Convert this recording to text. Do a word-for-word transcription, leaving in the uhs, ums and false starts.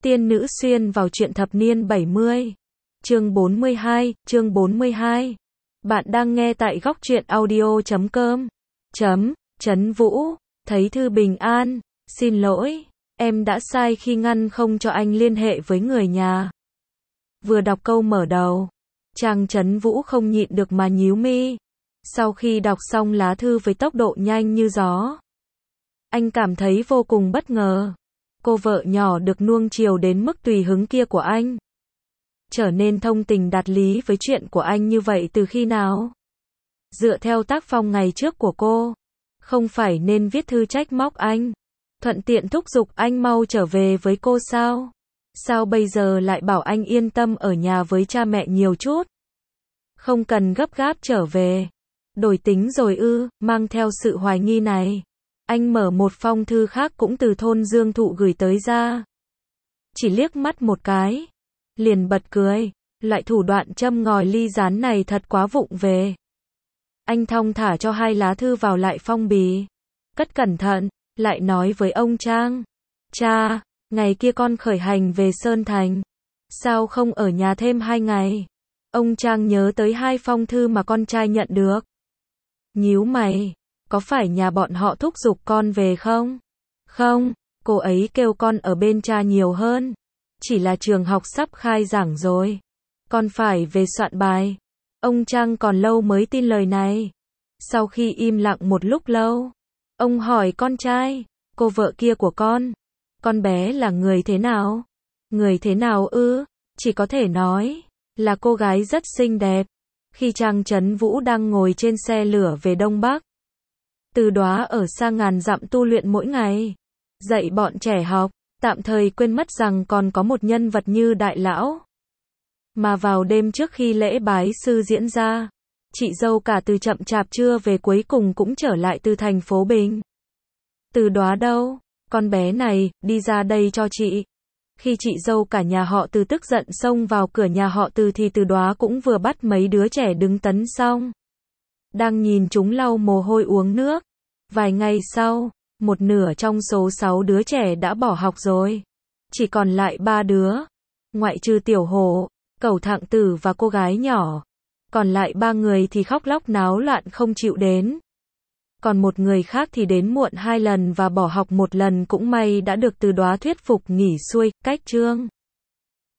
Tiên nữ xuyên vào truyện thập niên bảy mươi. Chương bốn mươi hai, chương bốn mươi hai. Bạn đang nghe tại góc truyện audio chấm com. Chấm, Trấn Vũ, thấy thư bình an, xin lỗi, em đã sai khi ngăn không cho anh liên hệ với người nhà. Vừa đọc câu mở đầu, chàng Trấn Vũ không nhịn được mà nhíu mi. Sau khi đọc xong lá thư với tốc độ nhanh như gió, anh cảm thấy vô cùng bất ngờ. Cô vợ nhỏ được nuông chiều đến mức tùy hứng kia của anh trở nên thông tình đạt lý với chuyện của anh như vậy từ khi nào? Dựa theo tác phong ngày trước của cô, không phải nên viết thư trách móc anh, thuận tiện thúc giục anh mau trở về với cô sao? Sao bây giờ lại bảo anh yên tâm ở nhà với cha mẹ nhiều chút? Không cần gấp gáp trở về. Đổi tính rồi ư? Mang theo sự hoài nghi này, anh mở một phong thư khác cũng từ thôn Dương Thụ gửi tới ra. Chỉ liếc mắt một cái, liền bật cười, loại thủ đoạn châm ngòi ly gián này thật quá vụng về. Anh thong thả cho hai lá thư vào lại phong bì, cất cẩn thận, lại nói với ông Trang. Cha, ngày kia con khởi hành về Sơn Thành, sao không ở nhà thêm hai ngày? Ông Trang nhớ tới hai phong thư mà con trai nhận được. Nhíu mày, có phải nhà bọn họ thúc giục con về không? Không, cô ấy kêu con ở bên cha nhiều hơn. Chỉ là trường học sắp khai giảng rồi, con phải về soạn bài. Ông Trang còn lâu mới tin lời này. Sau khi im lặng một lúc lâu, ông hỏi con trai, cô vợ kia của con, con bé là người thế nào? Người thế nào ư? Chỉ có thể nói là cô gái rất xinh đẹp. Khi Trang Trấn Vũ đang ngồi trên xe lửa về Đông Bắc, Từ Đóa ở xa ngàn dặm tu luyện mỗi ngày, dạy bọn trẻ học, tạm thời quên mất rằng còn có một nhân vật như Đại Lão. Mà vào đêm trước khi lễ bái sư diễn ra, chị dâu cả Từ chậm chạp chưa về cuối cùng cũng trở lại từ thành phố Bình. Từ Đóa đâu? Con bé này, đi ra đây cho chị. Khi chị dâu cả nhà họ Từ tức giận xông vào cửa nhà họ Từ thì Từ Đóa cũng vừa bắt mấy đứa trẻ đứng tấn xong. Đang nhìn chúng lau mồ hôi uống nước. Vài ngày sau, một nửa trong số sáu đứa trẻ đã bỏ học rồi. Chỉ còn lại ba đứa. Ngoại trừ Tiểu Hổ, Cẩu Thạng Tử và cô gái nhỏ. Còn lại ba người thì khóc lóc náo loạn không chịu đến. Còn một người khác thì đến muộn hai lần và bỏ học một lần cũng may đã được Từ Đóa thuyết phục nghỉ xuôi, cách chương.